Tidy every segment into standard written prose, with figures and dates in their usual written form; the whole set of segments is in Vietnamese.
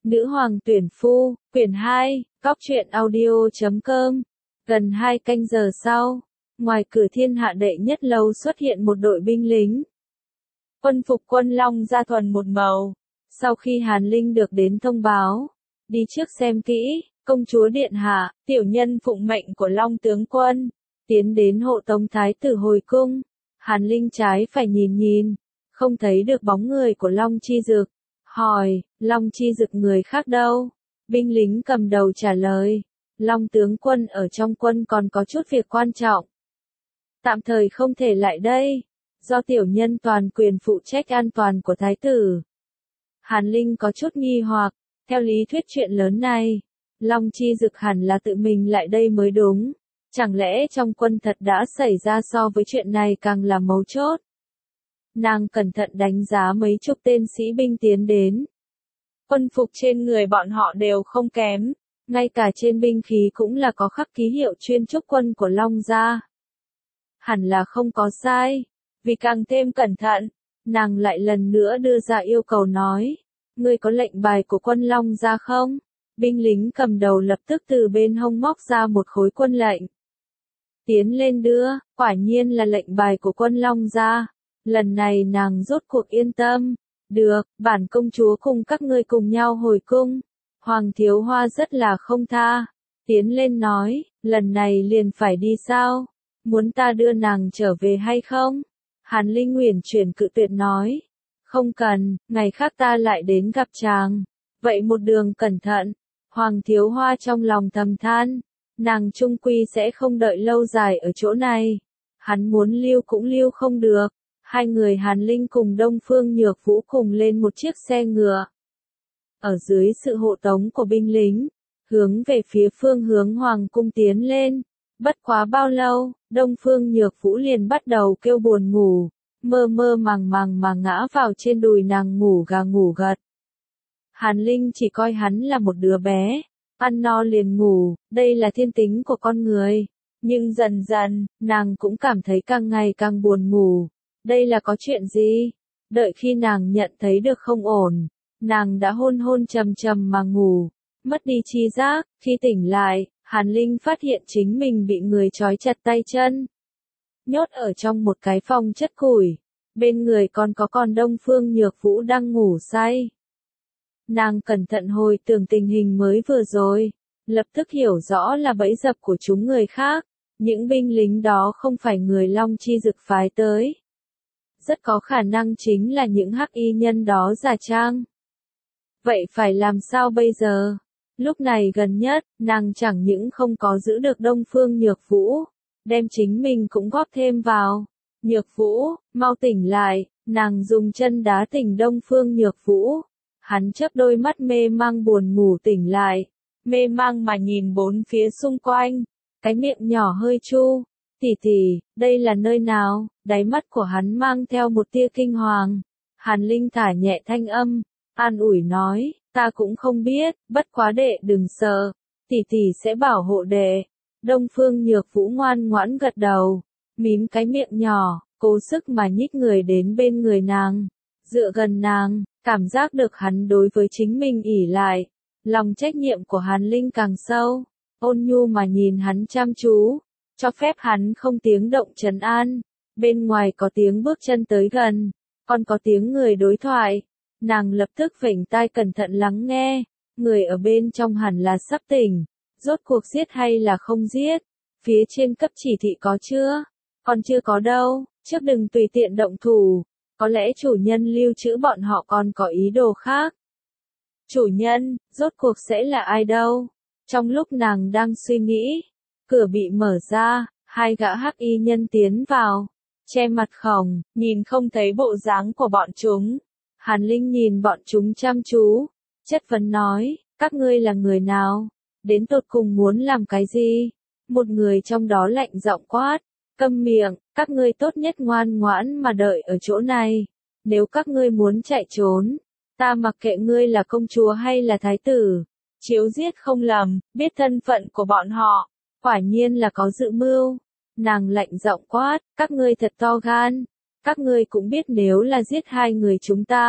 Nữ hoàng tuyển phu, quyển 2, Cóc truyện audio.com. Gần 2 canh giờ sau, ngoài cửa Thiên Hạ đệ nhất lâu xuất hiện một đội binh lính. Quân phục quân long da thuần một màu. Sau khi Hàn Linh được đến thông báo, đi trước xem kỹ, công chúa điện hạ, tiểu nhân phụng mệnh của Long tướng quân, tiến đến hộ tống thái tử hồi cung. Hàn Linh trái phải nhìn, không thấy được bóng người của Long Chi Dực. Hỏi, Long Chi Dực người khác đâu? Binh lính cầm đầu trả lời, Long tướng quân ở trong quân còn có chút việc quan trọng. Tạm thời không thể lại đây, do tiểu nhân toàn quyền phụ trách an toàn của thái tử. Hàn Linh có chút nghi hoặc, theo lý thuyết chuyện lớn này, Long Chi Dực hẳn là tự mình lại đây mới đúng. Chẳng lẽ trong quân thật đã xảy ra so với chuyện này càng là mấu chốt? Nàng cẩn thận đánh giá mấy chục tên sĩ binh tiến đến. Quân phục trên người bọn họ đều không kém, ngay cả trên binh khí cũng là có khắc ký hiệu chuyên trúc quân của Long gia. Hẳn là không có sai, vì càng thêm cẩn thận, nàng lại lần nữa đưa ra yêu cầu nói, ngươi có lệnh bài của quân Long gia không? Binh lính cầm đầu lập tức từ bên hông móc ra một khối quân lệnh. Tiến lên đưa, quả nhiên là lệnh bài của quân Long gia. Lần này nàng rốt cuộc yên tâm. Được, bản công chúa cùng các ngươi cùng nhau hồi cung. Hoàng Thiếu Hoa rất là không tha. Tiến lên nói, lần này liền phải đi sao? Muốn ta đưa nàng trở về hay không? Hàn Linh uyển chuyển cự tuyệt nói. Không cần, ngày khác ta lại đến gặp chàng. Vậy một đường cẩn thận. Hoàng Thiếu Hoa trong lòng thầm than. Nàng trung quy sẽ không đợi lâu dài ở chỗ này. Hắn muốn lưu cũng lưu không được. Hai người Hàn Linh cùng Đông Phương Nhược Vũ cùng lên một chiếc xe ngựa. Ở dưới sự hộ tống của binh lính, hướng về phía phương hướng Hoàng cung tiến lên. Bất quá bao lâu, Đông Phương Nhược Vũ liền bắt đầu kêu buồn ngủ, mơ mơ màng màng mà ngã vào trên đùi nàng ngủ gà ngủ gật. Hàn Linh chỉ coi hắn là một đứa bé, ăn no liền ngủ, đây là thiên tính của con người. Nhưng dần dần, nàng cũng cảm thấy càng ngày càng buồn ngủ. Đây là có chuyện gì? Đợi khi nàng nhận thấy được không ổn, nàng đã hôn hôn trầm trầm mà ngủ, mất đi tri giác. Khi tỉnh lại, Hàn Linh phát hiện chính mình bị người trói chặt tay chân, nhốt ở trong một cái phòng chất củi. Bên người còn có con Đông Phương Nhược Vũ đang ngủ say. Nàng cẩn thận hồi tưởng tình hình mới vừa rồi, lập tức hiểu rõ là bẫy dập của chúng người khác. Những binh lính đó không phải người Long Chi Dực phái tới. Rất có khả năng chính là những hắc y nhân đó giả trang. Vậy phải làm sao bây giờ? Lúc này gần nhất, nàng chẳng những không có giữ được Đông Phương Nhược Vũ, đem chính mình cũng góp thêm vào. Nhược Vũ, mau tỉnh lại, nàng dùng chân đá tỉnh Đông Phương Nhược Vũ. Hắn chớp đôi mắt mê mang buồn ngủ tỉnh lại, mê mang mà nhìn bốn phía xung quanh, cái miệng nhỏ hơi chu. Tỷ tỷ, đây là nơi nào? Đáy mắt của hắn mang theo một tia kinh hoàng. Hàn Linh thả nhẹ thanh âm, an ủi nói, ta cũng không biết, bất quá đệ đừng sợ, tỷ tỷ sẽ bảo hộ đệ. Đông Phương Nhược Vũ ngoan ngoãn gật đầu, mím cái miệng nhỏ, cố sức mà nhích người đến bên người nàng, dựa gần nàng, cảm giác được hắn đối với chính mình ỷ lại. Lòng trách nhiệm của Hàn Linh càng sâu, ôn nhu mà nhìn hắn chăm chú, cho phép hắn không tiếng động trấn an. Bên ngoài có tiếng bước chân tới gần, còn có tiếng người đối thoại. Nàng lập tức vểnh tai cẩn thận lắng nghe, người ở bên trong hẳn là sắp tỉnh, rốt cuộc giết hay là không giết? Phía trên cấp chỉ thị có chưa? Còn chưa có đâu, trước đừng tùy tiện động thủ, có lẽ chủ nhân lưu trữ bọn họ còn có ý đồ khác. Chủ nhân, rốt cuộc sẽ là ai đâu? Trong lúc nàng đang suy nghĩ, cửa bị mở ra, hai gã hắc y nhân tiến vào, che mặt khổng, nhìn không thấy bộ dáng của bọn chúng. Hàn Linh nhìn bọn chúng chăm chú, chất vấn nói, các ngươi là người nào? Đến tột cùng muốn làm cái gì? Một người trong đó lạnh giọng quát, câm miệng, các ngươi tốt nhất ngoan ngoãn mà đợi ở chỗ này. Nếu các ngươi muốn chạy trốn, ta mặc kệ ngươi là công chúa hay là thái tử. Chiếu giết không lầm, biết thân phận của bọn họ, quả nhiên là có dự mưu. Nàng lạnh giọng quát, các ngươi thật to gan. Các ngươi cũng biết nếu là giết hai người chúng ta,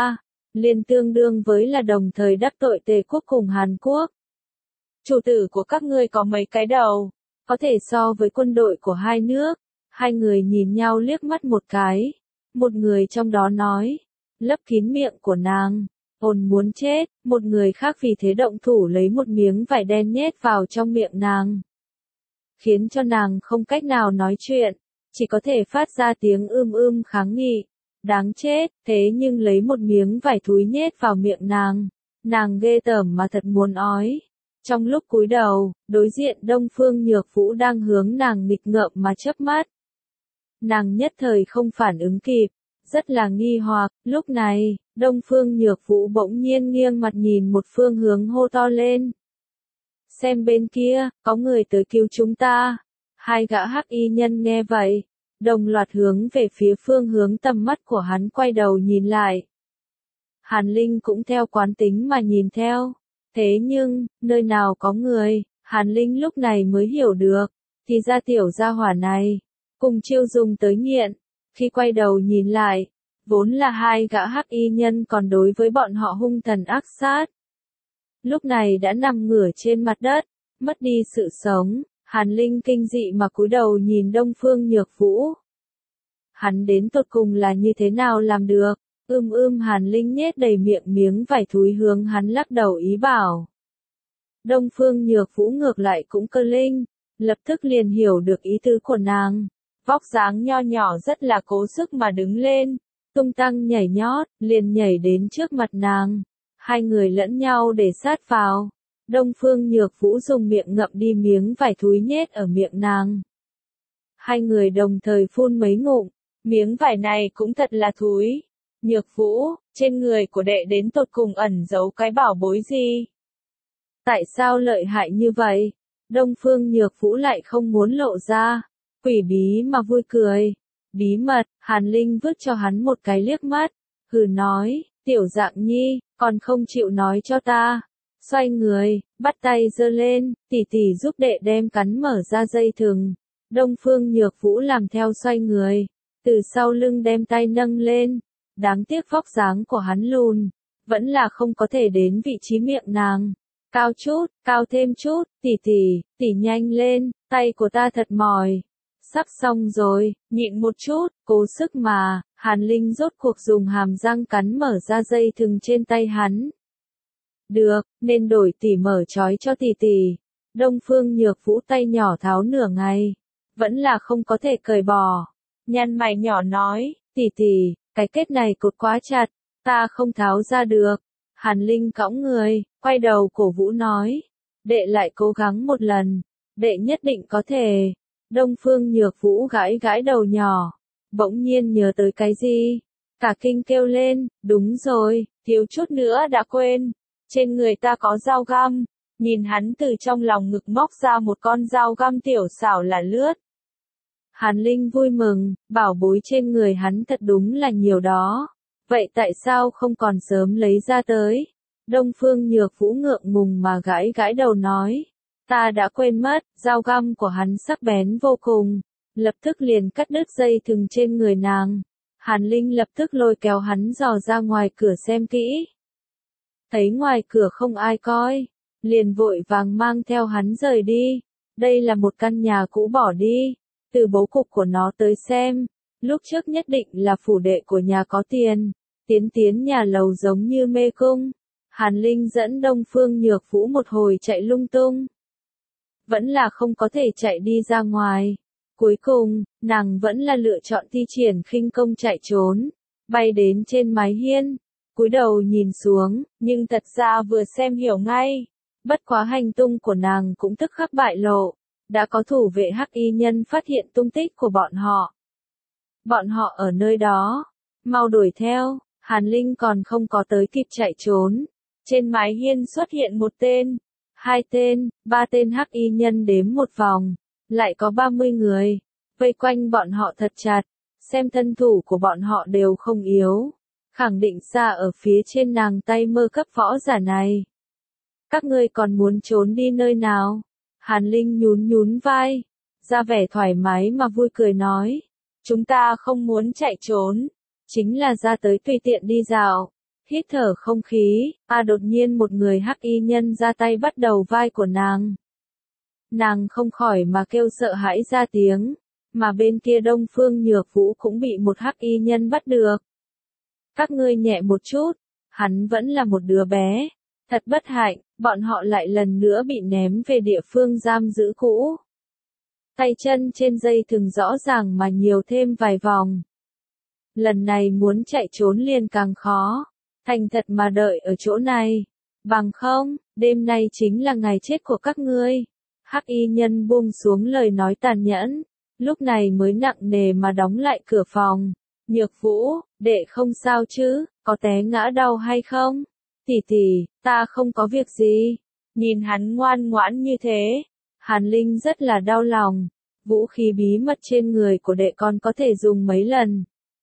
liền tương đương với là đồng thời đắc tội Tề quốc cùng Hàn Quốc. Chủ tử của các ngươi có mấy cái đầu, có thể so với quân đội của hai nước. Hai người nhìn nhau liếc mắt một cái. Một người trong đó nói, lấp kín miệng của nàng, ồn muốn chết. Một người khác vì thế động thủ lấy một miếng vải đen nhét vào trong miệng nàng, khiến cho nàng không cách nào nói chuyện, chỉ có thể phát ra tiếng kháng nghị. Đáng chết, thế nhưng lấy một miếng vải thúi nhét vào miệng nàng ghê tởm mà thật muốn ói. Trong lúc cúi đầu, đối diện Đông Phương Nhược Vũ đang hướng nàng nghịch ngợm mà chớp mắt. Nàng nhất thời không phản ứng kịp, rất là nghi hoặc. Lúc này, Đông Phương Nhược Vũ bỗng nhiên nghiêng mặt nhìn một phương hướng hô to lên. Xem bên kia, có người tới cứu chúng ta. Hai gã hắc y nhân nghe vậy, đồng loạt hướng về phía phương hướng tầm mắt của hắn quay đầu nhìn lại. Hàn Linh cũng theo quán tính mà nhìn theo. Thế nhưng, nơi nào có người, Hàn Linh lúc này mới hiểu được, thì ra tiểu gia hỏa này, cùng chiêu dùng tới nghiện. Khi quay đầu nhìn lại, vốn là hai gã hắc y nhân còn đối với bọn họ hung thần ác sát. Lúc này đã nằm ngửa trên mặt đất, mất đi sự sống. Hàn Linh kinh dị mà cúi đầu nhìn Đông Phương Nhược Vũ. Hắn đến tột cùng là như thế nào làm được? Hàn Linh nhét đầy miệng miếng vải thúi hướng hắn lắc đầu ý bảo. Đông Phương Nhược Vũ ngược lại cũng cơ linh, lập tức liền hiểu được ý tứ của nàng. Vóc dáng nho nhỏ rất là cố sức mà đứng lên, tung tăng nhảy nhót, liền nhảy đến trước mặt nàng. Hai người lẫn nhau để sát vào. Đông Phương Nhược Vũ dùng miệng ngậm đi miếng vải thúi nhét ở miệng nàng. Hai người đồng thời phun mấy ngụm, miếng vải này cũng thật là thúi. Nhược Vũ, trên người của đệ đến tột cùng ẩn giấu cái bảo bối gì? Tại sao lợi hại như vậy? Đông Phương Nhược Vũ lại không muốn lộ ra, quỷ bí mà vui cười. Bí mật, Hàn Linh vứt cho hắn một cái liếc mắt, hừ nói, tiểu Dạng Nhi, còn không chịu nói cho ta. Xoay người, bắt tay giơ lên, tỷ tỷ giúp đệ đem cắn mở ra dây thừng. Đông Phương Nhược Vũ làm theo xoay người, từ sau lưng đem tay nâng lên. Đáng tiếc vóc dáng của hắn lùn, vẫn là không có thể đến vị trí miệng nàng. Cao chút, cao thêm chút, tỷ nhanh lên, tay của ta thật mỏi. Sắp xong rồi, nhịn một chút, cố sức mà. Hàn Linh rốt cuộc dùng hàm răng cắn mở ra dây thừng trên tay hắn. Được, nên đổi tỷ mở trói cho tỷ. Đông Phương Nhược Vũ tay nhỏ tháo nửa ngày, vẫn là không có thể cởi bỏ. Nhăn mày nhỏ nói, tỷ, cái kết này cột quá chặt, ta không tháo ra được. Hàn Linh cõng người, quay đầu cổ vũ nói, đệ lại cố gắng một lần, đệ nhất định có thể. Đông Phương Nhược Vũ gãi gãi đầu nhỏ, bỗng nhiên nhớ tới cái gì, cả kinh kêu lên, đúng rồi, thiếu chút nữa đã quên, trên người ta có dao găm. Nhìn hắn từ trong lòng ngực móc ra một con dao găm tiểu xảo là lướt. Hàn Linh vui mừng, bảo bối trên người hắn thật đúng là nhiều đó. Vậy tại sao không còn sớm lấy ra tới? Đông Phương Nhược Vũ ngượng ngùng mà gãi gãi đầu nói. Ta đã quên mất, dao găm của hắn sắc bén vô cùng. Lập tức liền cắt đứt dây thừng trên người nàng. Hàn Linh lập tức lôi kéo hắn dò ra ngoài cửa xem kỹ. Thấy ngoài cửa không ai coi, liền vội vàng mang theo hắn rời đi. Đây là một căn nhà cũ bỏ đi. Từ bố cục của nó tới xem, lúc trước nhất định là phủ đệ của nhà có tiền, tiến nhà lầu giống như mê cung. Hàn Linh dẫn Đông Phương Nhược Vũ một hồi chạy lung tung, vẫn là không có thể chạy đi ra ngoài. Cuối cùng, nàng vẫn là lựa chọn thi triển khinh công chạy trốn, bay đến trên mái hiên, cúi đầu nhìn xuống, nhưng thật ra vừa xem hiểu ngay. Bất quá hành tung của nàng cũng tức khắc bại lộ. Đã có thủ vệ hắc y nhân phát hiện tung tích của bọn họ. Bọn họ ở nơi đó. Mau đuổi theo. Hàn Linh còn không có tới kịp chạy trốn. Trên mái hiên xuất hiện một tên, 2 tên, 3 tên hắc y nhân đếm một vòng. Lại có 30 người. Vây quanh bọn họ thật chặt. Xem thân thủ của bọn họ đều không yếu. Khẳng định xa ở phía trên nàng tay mơ cấp võ giả này. Các ngươi còn muốn trốn đi nơi nào? Hàn Linh nhún vai, ra vẻ thoải mái mà vui cười nói, chúng ta không muốn chạy trốn, chính là ra tới tùy tiện đi dạo, hít thở không khí, đột nhiên một người hắc y nhân ra tay bắt đầu vai của nàng. Nàng không khỏi mà kêu sợ hãi ra tiếng, mà bên kia Đông Phương Nhược Vũ cũng bị một hắc y nhân bắt được. Các ngươi nhẹ một chút, hắn vẫn là một đứa bé. Thật bất hạnh, bọn họ lại lần nữa bị ném về địa phương giam giữ cũ. Tay chân trên dây thừng rõ ràng mà nhiều thêm vài vòng. Lần này muốn chạy trốn liền càng khó. Thành thật mà đợi ở chỗ này. Bằng không, đêm nay chính là ngày chết của các ngươi. Hắc y nhân buông xuống lời nói tàn nhẫn. Lúc này mới nặng nề mà đóng lại cửa phòng. Nhược Vũ, đệ không sao chứ, có té ngã đau hay không? Tỷ tỷ, ta không có việc gì. Nhìn hắn ngoan ngoãn như thế. Hàn Linh rất là đau lòng. Vũ khí bí mật trên người của đệ con có thể dùng mấy lần.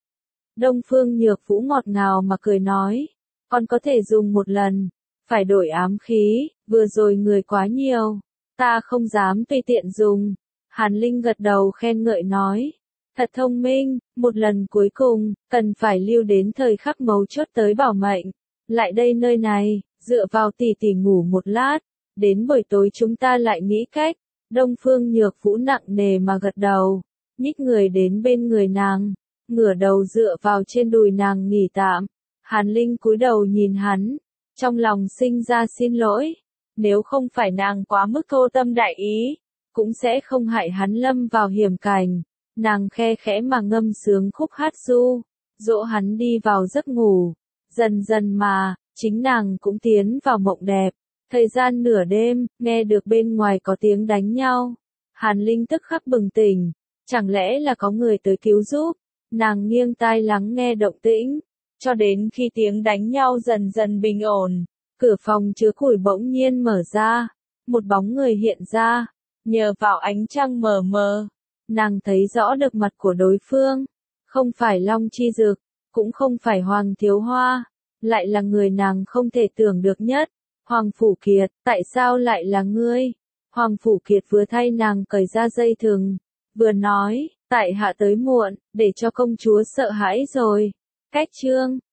Đông Phương Nhược Vũ ngọt ngào mà cười nói. Con có thể dùng một lần. Phải đổi ám khí, vừa rồi người quá nhiều. Ta không dám tùy tiện dùng. Hàn Linh gật đầu khen ngợi nói. Thật thông minh, một lần cuối cùng, cần phải lưu đến thời khắc mấu chốt tới bảo mệnh. Lại đây nơi này, dựa vào tỷ tỷ ngủ một lát. Đến buổi tối chúng ta lại nghĩ cách. Đông Phương Nhược Vũ nặng nề mà gật đầu. Nhích người đến bên người nàng. Ngửa đầu dựa vào trên đùi nàng nghỉ tạm. Hàn Linh cúi đầu nhìn hắn. Trong lòng sinh ra xin lỗi. Nếu không phải nàng quá mức thô tâm đại ý, cũng sẽ không hại hắn lâm vào hiểm cảnh. Nàng khe khẽ mà ngâm sướng khúc hát ru, dỗ hắn đi vào giấc ngủ. Dần dần mà, chính nàng cũng tiến vào mộng đẹp. Thời gian nửa đêm, nghe được bên ngoài có tiếng đánh nhau. Hàn Linh tức khắc bừng tỉnh. Chẳng lẽ là có người tới cứu giúp? Nàng nghiêng tai lắng nghe động tĩnh. Cho đến khi tiếng đánh nhau dần dần bình ổn. Cửa phòng chứa củi bỗng nhiên mở ra. Một bóng người hiện ra. Nhờ vào ánh trăng mờ mờ. Nàng thấy rõ được mặt của đối phương. Không phải Long Chi Dực. Cũng không phải Hoàng Thiếu Hoa. Lại là người nàng không thể tưởng được nhất. Hoàng Phủ Kiệt, tại sao lại là ngươi? Hoàng Phủ Kiệt vừa thay nàng cởi ra dây thừng. Vừa nói, tại hạ tới muộn, để cho công chúa sợ hãi rồi. Cách chương